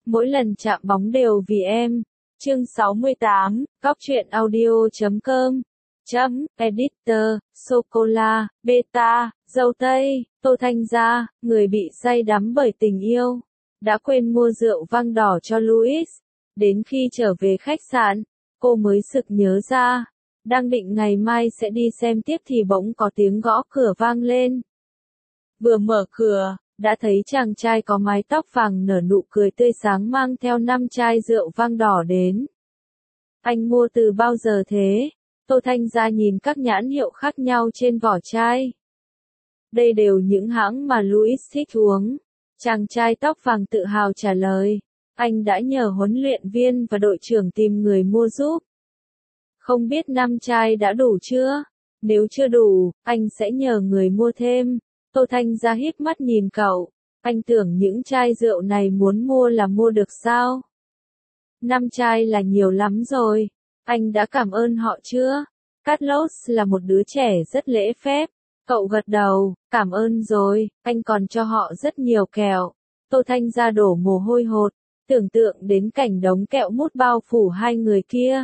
mỗi lần chạm bóng đều vì em. Chương 68, cóc truyện audio.com. Editor, Sô-cô-la, Beta, dâu tây, Tô Thanh Gia, người bị say đắm bởi tình yêu, đã quên mua rượu vang đỏ cho Louis. Đến khi trở về khách sạn, cô mới sực nhớ ra, đang định ngày mai sẽ đi xem tiếp thì bỗng có tiếng gõ cửa vang lên. Vừa mở cửa, đã thấy chàng trai có mái tóc vàng nở nụ cười tươi sáng mang theo 5 chai rượu vang đỏ đến. Anh mua từ bao giờ thế? Tô Thanh Gia nhìn các nhãn hiệu khác nhau trên vỏ chai. Đây đều những hãng mà Louis thích uống. Chàng trai tóc vàng tự hào trả lời. Anh đã nhờ huấn luyện viên và đội trưởng tìm người mua giúp. Không biết 5 chai đã đủ chưa? Nếu chưa đủ, anh sẽ nhờ người mua thêm. Tô Thanh Gia híp mắt nhìn cậu. Anh tưởng những chai rượu này muốn mua là mua được sao? 5 chai là nhiều lắm rồi. Anh đã cảm ơn họ chưa? Carlos là một đứa trẻ rất lễ phép. Cậu gật đầu, cảm ơn rồi, anh còn cho họ rất nhiều kẹo. Tô Thanh Gia đổ mồ hôi hột, tưởng tượng đến cảnh đống kẹo mút bao phủ hai người kia.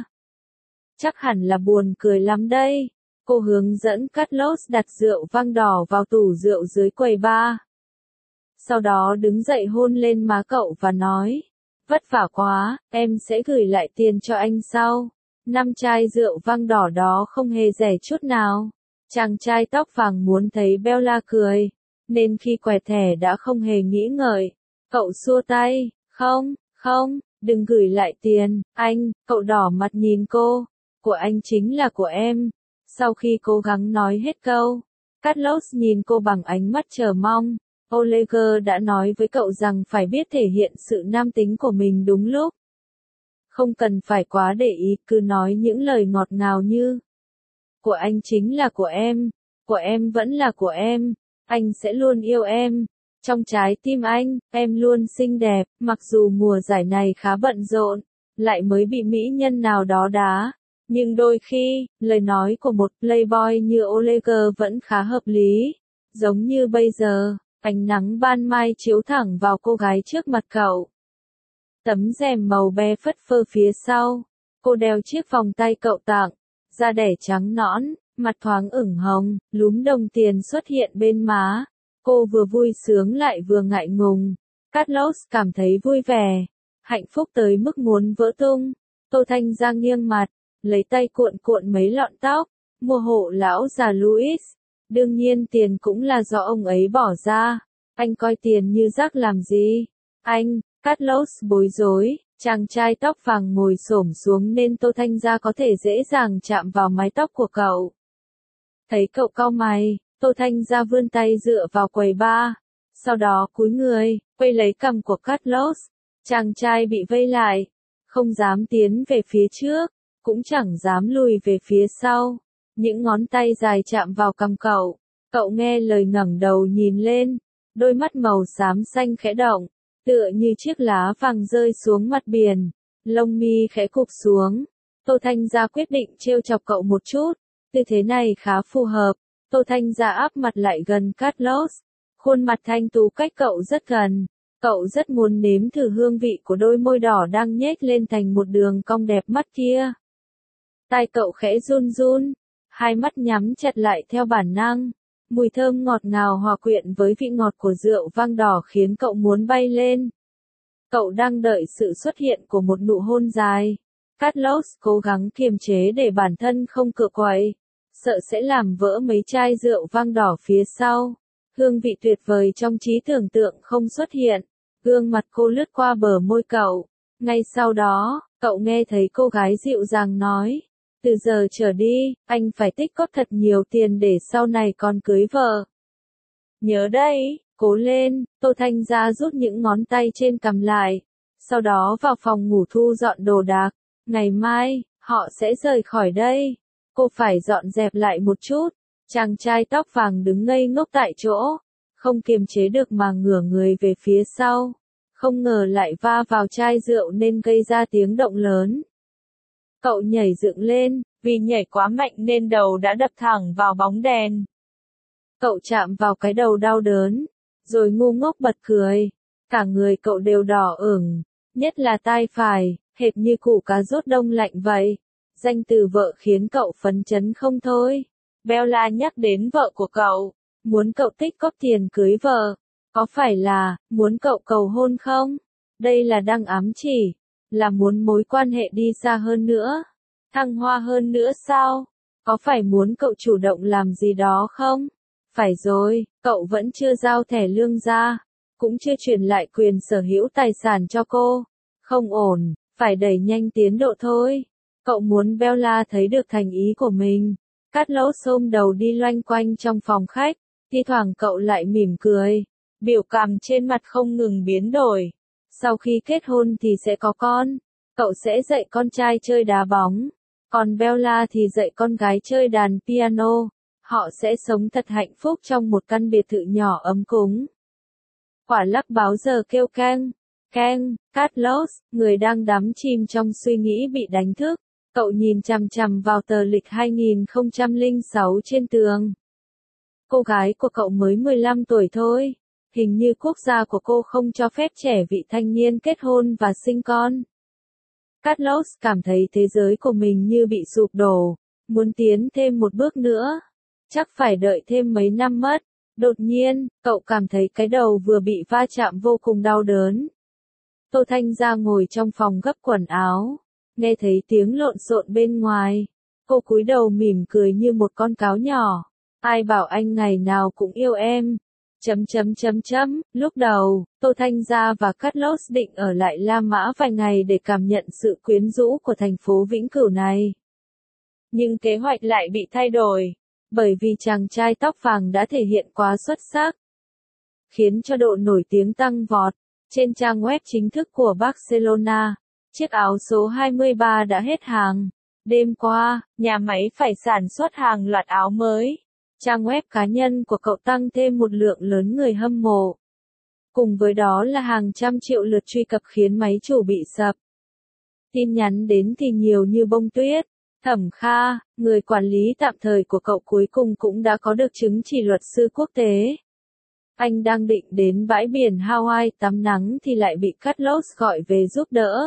Chắc hẳn là buồn cười lắm đây. Cô hướng dẫn Carlos đặt rượu vang đỏ vào tủ rượu dưới quầy bar. Sau đó đứng dậy hôn lên má cậu và nói, vất vả quá, em sẽ gửi lại tiền cho anh sau. 5 chai rượu vang đỏ đó không hề rẻ chút nào. Chàng trai tóc vàng muốn thấy Bella cười, nên khi quẹt thẻ đã không hề nghĩ ngợi. Cậu xua tay, không, đừng gửi lại tiền, anh, cậu đỏ mặt nhìn cô. Của anh chính là của em. Sau khi cố gắng nói hết câu, Carlos nhìn cô bằng ánh mắt chờ mong. Oleger đã nói với cậu rằng phải biết thể hiện sự nam tính của mình đúng lúc. Không cần phải quá để ý, cứ nói những lời ngọt ngào như của anh chính là của em vẫn là của anh sẽ luôn yêu em. Trong trái tim anh, em luôn xinh đẹp, mặc dù mùa giải này khá bận rộn, lại mới bị mỹ nhân nào đó đá. Nhưng đôi khi, lời nói của một playboy như Oleger vẫn khá hợp lý. Giống như bây giờ, ánh nắng ban mai chiếu thẳng vào cô gái trước mặt cậu. Tấm rèm màu be phất phơ phía sau, cô đeo chiếc vòng tay cậu tặng, da đẻ trắng nõn, mặt thoáng ửng hồng, lúm đồng tiền xuất hiện bên má. Cô vừa vui sướng lại vừa ngại ngùng. Carlos cảm thấy vui vẻ, hạnh phúc tới mức muốn vỡ tung. Tô Thanh Gia nghiêng mặt, lấy tay cuộn cuộn mấy lọn tóc, mua hộ lão già Louis. Đương nhiên tiền cũng là do ông ấy bỏ ra. Anh coi tiền như rác làm gì? Anh, Carlos bối rối, chàng trai tóc vàng ngồi xổm xuống nên Tô Thanh Gia có thể dễ dàng chạm vào mái tóc của cậu. Thấy cậu cau mày, Tô Thanh Gia vươn tay dựa vào quầy bar, sau đó cúi người, quay lấy cằm của Carlos. Chàng trai bị vây lại, không dám tiến về phía trước, cũng chẳng dám lùi về phía sau. Những ngón tay dài chạm vào cằm cậu, cậu nghe lời ngẩng đầu nhìn lên, đôi mắt màu xám xanh khẽ động, tựa như chiếc lá vàng rơi xuống mặt biển, lông mi khẽ cụp xuống. Tô Thanh Gia quyết định trêu chọc cậu một chút, tư thế này khá phù hợp. Tô Thanh Gia áp mặt lại gần Carlos, khuôn mặt thanh tú cách cậu rất gần. Cậu rất muốn nếm thử hương vị của đôi môi đỏ đang nhếch lên thành một đường cong đẹp mắt kia. Tai cậu khẽ run run, hai mắt nhắm chặt lại theo bản năng. Mùi thơm ngọt ngào hòa quyện với vị ngọt của rượu vang đỏ khiến cậu muốn bay lên. Cậu đang đợi sự xuất hiện của một nụ hôn dài. Carlos cố gắng kiềm chế để bản thân không cựa quậy, sợ sẽ làm vỡ mấy chai rượu vang đỏ phía sau. Hương vị tuyệt vời trong trí tưởng tượng không xuất hiện. Gương mặt cô lướt qua bờ môi cậu. Ngay sau đó, cậu nghe thấy cô gái dịu dàng nói. Từ giờ trở đi, anh phải tích góp thật nhiều tiền để sau này còn cưới vợ. Nhớ đây, cố lên. Tô Thanh Gia rút những ngón tay trên cằm lại. Sau đó vào phòng ngủ thu dọn đồ đạc. Ngày mai, họ sẽ rời khỏi đây. Cô phải dọn dẹp lại một chút. Chàng trai tóc vàng đứng ngây ngốc tại chỗ, không kiềm chế được mà ngửa người về phía sau. Không ngờ lại va vào chai rượu nên gây ra tiếng động lớn. Cậu nhảy dựng lên, vì nhảy quá mạnh nên đầu đã đập thẳng vào bóng đèn. Cậu chạm vào cái đầu đau đớn, rồi ngu ngốc bật cười. Cả người cậu đều đỏ ửng, Nhất là tai phải, hệt như củ cá rốt đông lạnh vậy. Danh từ vợ khiến cậu phấn chấn không thôi. Bella nhắc đến vợ của cậu, muốn cậu tích góp tiền cưới vợ. Có phải là, muốn cậu cầu hôn không? Đây là đang ám chỉ, là muốn mối quan hệ đi xa hơn nữa, thăng hoa hơn nữa sao? Có phải muốn cậu chủ động làm gì đó không? Phải rồi, cậu vẫn chưa giao thẻ lương ra, cũng chưa chuyển lại quyền sở hữu tài sản cho cô. Không ổn, phải đẩy nhanh tiến độ thôi. Cậu muốn Bella thấy được thành ý của mình. Carlos ôm đầu đi loanh quanh trong phòng khách, thi thoảng cậu lại mỉm cười, biểu cảm trên mặt không ngừng biến đổi. Sau khi kết hôn thì sẽ có con, cậu sẽ dạy con trai chơi đá bóng, còn Bella thì dạy con gái chơi đàn piano. Họ sẽ sống thật hạnh phúc trong một căn biệt thự nhỏ ấm cúng. Quả lắc báo giờ kêu keng, keng, Carlos, người đang đắm chìm trong suy nghĩ bị đánh thức. Cậu nhìn chằm chằm vào tờ lịch 2006 trên tường. Cô gái của cậu mới 15 tuổi thôi. Hình như quốc gia của cô không cho phép trẻ vị thanh niên kết hôn và sinh con. Carlos cảm thấy thế giới của mình như bị sụp đổ, muốn tiến thêm một bước nữa. Chắc phải đợi thêm mấy năm mất. Đột nhiên, cậu cảm thấy cái đầu vừa bị va chạm vô cùng đau đớn. Tô Thanh Gia ngồi trong phòng gấp quần áo, nghe thấy tiếng lộn xộn bên ngoài. Cô cúi đầu mỉm cười như một con cáo nhỏ. Ai bảo anh ngày nào cũng yêu em. Lúc đầu, Tô Thanh Gia và Carlos định ở lại La Mã vài ngày để cảm nhận sự quyến rũ của thành phố vĩnh cửu này. Nhưng kế hoạch lại bị thay đổi, bởi vì chàng trai tóc vàng đã thể hiện quá xuất sắc, khiến cho độ nổi tiếng tăng vọt. Trên trang web chính thức của Barcelona, chiếc áo số 23 đã hết hàng. Đêm qua, nhà máy phải sản xuất hàng loạt áo mới. Trang web cá nhân của cậu tăng thêm một lượng lớn người hâm mộ. Cùng với đó là hàng trăm triệu lượt truy cập khiến máy chủ bị sập. Tin nhắn đến thì nhiều như bông tuyết. Thẩm Kha, người quản lý tạm thời của cậu cuối cùng cũng đã có được chứng chỉ luật sư quốc tế. Anh đang định đến bãi biển Hawaii tắm nắng thì lại bị Carlos gọi về giúp đỡ.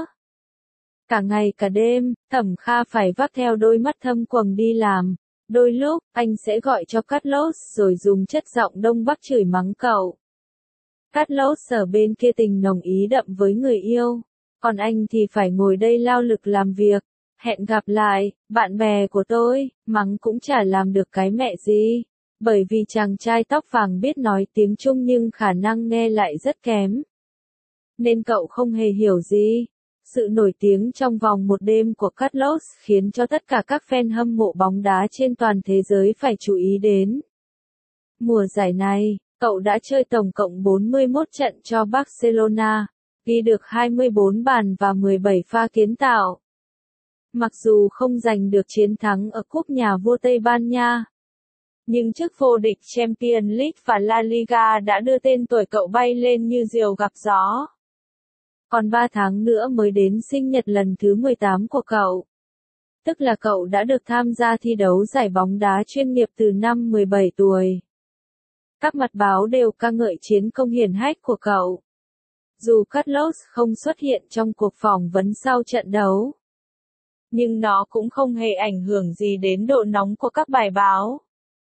Cả ngày cả đêm, Thẩm Kha phải vác theo đôi mắt thâm quầng đi làm. Đôi lúc, anh sẽ gọi cho Carlos rồi dùng chất giọng Đông Bắc chửi mắng cậu. Carlos ở bên kia tình nồng ý đậm với người yêu, còn anh thì phải ngồi đây lao lực làm việc. Hẹn gặp lại, bạn bè của tôi, mắng cũng chả làm được cái mẹ gì. Bởi vì chàng trai tóc vàng biết nói tiếng Trung nhưng khả năng nghe lại rất kém. Nên cậu không hề hiểu gì. Sự nổi tiếng trong vòng một đêm của Carlos khiến cho tất cả các fan hâm mộ bóng đá trên toàn thế giới phải chú ý đến. Mùa giải này, cậu đã chơi tổng cộng 41 trận cho Barcelona, ghi được 24 bàn và 17 pha kiến tạo. Mặc dù không giành được chiến thắng ở cúp nhà vua Tây Ban Nha, nhưng chức vô địch Champions League và La Liga đã đưa tên tuổi cậu bay lên như diều gặp gió. Còn 3 tháng nữa mới đến sinh nhật lần thứ 18 của cậu. Tức là cậu đã được tham gia thi đấu giải bóng đá chuyên nghiệp từ năm 17 tuổi. Các mặt báo đều ca ngợi chiến công hiển hách của cậu. Dù Carlos không xuất hiện trong cuộc phỏng vấn sau trận đấu, nhưng nó cũng không hề ảnh hưởng gì đến độ nóng của các bài báo.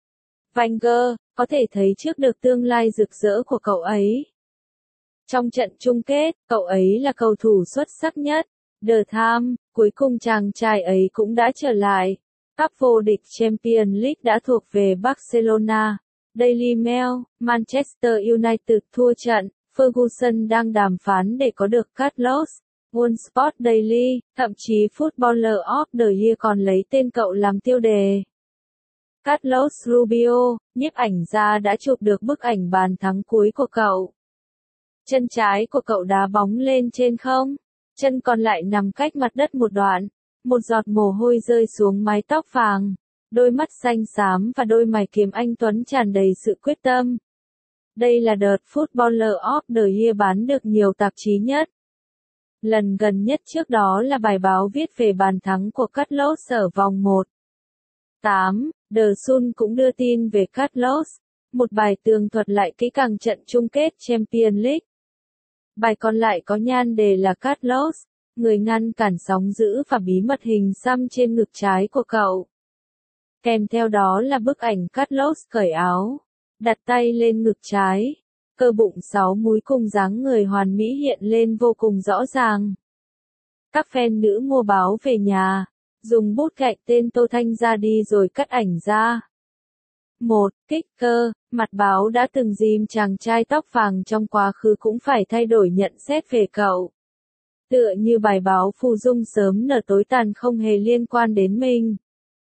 Wenger có thể thấy trước được tương lai rực rỡ của cậu ấy. Trong trận chung kết, cậu ấy là cầu thủ xuất sắc nhất. The Times, cuối cùng chàng trai ấy cũng đã trở lại. Cúp vô địch Champions League đã thuộc về Barcelona. Daily Mail, Manchester United thua trận, Ferguson đang đàm phán để có được Carlos. One Sport Daily, thậm chí Footballer of the Year còn lấy tên cậu làm tiêu đề. Carlos Rubio, nhiếp ảnh gia đã chụp được bức ảnh bàn thắng cuối của cậu. Chân trái của cậu đá bóng lên trên không, chân còn lại nằm cách mặt đất một đoạn. Một giọt mồ hôi rơi xuống mái tóc vàng, đôi mắt xanh xám và đôi mày kiếm anh tuấn tràn đầy sự quyết tâm. Đây là đợt Footballer of the Year bán được nhiều tạp chí nhất. Lần gần nhất trước đó là bài báo viết về bàn thắng của Carlos ở vòng 1/8. The Sun cũng đưa tin về Carlos, một bài tường thuật lại kỹ càng trận chung kết Champions League. Bài còn lại có nhan đề là Carlos, người ngăn cản sóng dữ và bí mật hình xăm trên ngực trái của cậu. Kèm theo đó là bức ảnh Carlos cởi áo, đặt tay lên ngực trái, cơ bụng 6 múi cùng dáng người hoàn mỹ hiện lên vô cùng rõ ràng. Các fan nữ mua báo về nhà, dùng bút gạch tên Tô Thanh Gia đi rồi cắt ảnh ra. 1. Kích cơ, mặt báo đã từng dìm chàng trai tóc vàng trong quá khứ cũng phải thay đổi nhận xét về cậu. Tựa như bài báo Phù Dung sớm nở tối tàn không hề liên quan đến mình.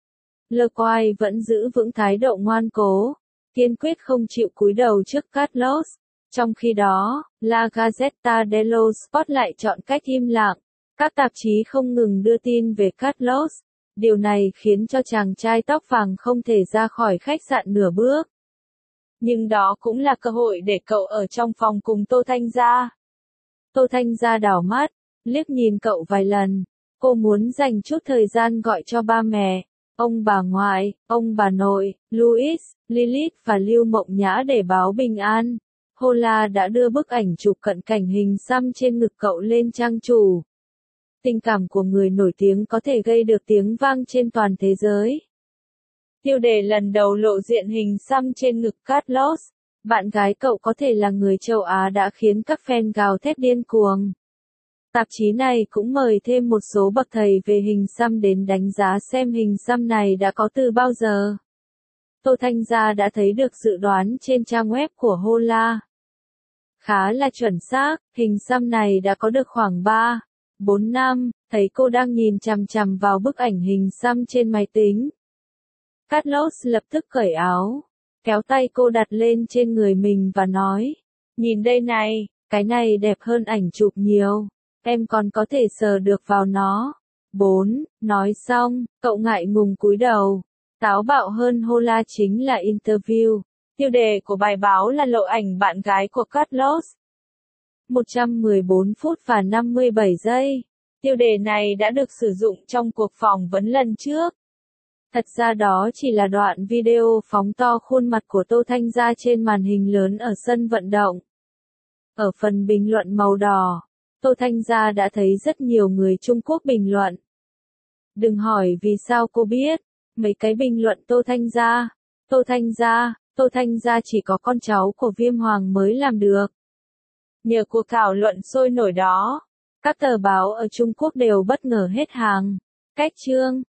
Le Quai vẫn giữ vững thái độ ngoan cố, kiên quyết không chịu cúi đầu trước Carlos. Trong khi đó, La Gazzetta dello Sport lại chọn cách im lặng. Các tạp chí không ngừng đưa tin về Carlos. Điều này khiến cho chàng trai tóc vàng không thể ra khỏi khách sạn nửa bước. Nhưng đó cũng là cơ hội để cậu ở trong phòng cùng Tô Thanh Gia. Tô Thanh Gia đảo mắt, liếc nhìn cậu vài lần. Cô muốn dành chút thời gian gọi cho ba mẹ, ông bà ngoại, ông bà nội, Louis, Lilith và Lưu Mộng Nhã để báo bình an. Hola đã đưa bức ảnh chụp cận cảnh hình xăm trên ngực cậu lên trang chủ. Tình cảm của người nổi tiếng có thể gây được tiếng vang trên toàn thế giới. Tiêu đề lần đầu lộ diện hình xăm trên ngực Carlos. Bạn gái cậu có thể là người châu Á đã khiến các fan gào thét điên cuồng. Tạp chí này cũng mời thêm một số bậc thầy về hình xăm đến đánh giá xem hình xăm này đã có từ bao giờ. Tô Thanh Gia đã thấy được dự đoán trên trang web của Hola. Khá là chuẩn xác, hình xăm này đã có được khoảng 3-4 năm, thấy cô đang nhìn chằm chằm vào bức ảnh hình xăm trên máy tính. Carlos lập tức cởi áo, kéo tay cô đặt lên trên người mình và nói, nhìn đây này, cái này đẹp hơn ảnh chụp nhiều, em còn có thể sờ được vào nó. 4. Nói xong, cậu ngại ngùng cúi đầu. Táo bạo hơn Hola chính là interview. Tiêu đề của bài báo là lộ ảnh bạn gái của Carlos. 114 phút và 57 giây. Tiêu đề này đã được sử dụng trong cuộc phỏng vấn lần trước. Thật ra đó chỉ là đoạn video phóng to khuôn mặt của Tô Thanh Gia trên màn hình lớn ở sân vận động. Ở phần bình luận màu đỏ, Tô Thanh Gia đã thấy rất nhiều người Trung Quốc bình luận. Đừng hỏi vì sao cô biết. Mấy cái bình luận Tô Thanh Gia chỉ có con cháu của Viêm Hoàng mới làm được. Nhờ cuộc thảo luận sôi nổi đó, các tờ báo ở Trung Quốc đều bất ngờ hết hàng. Cách chương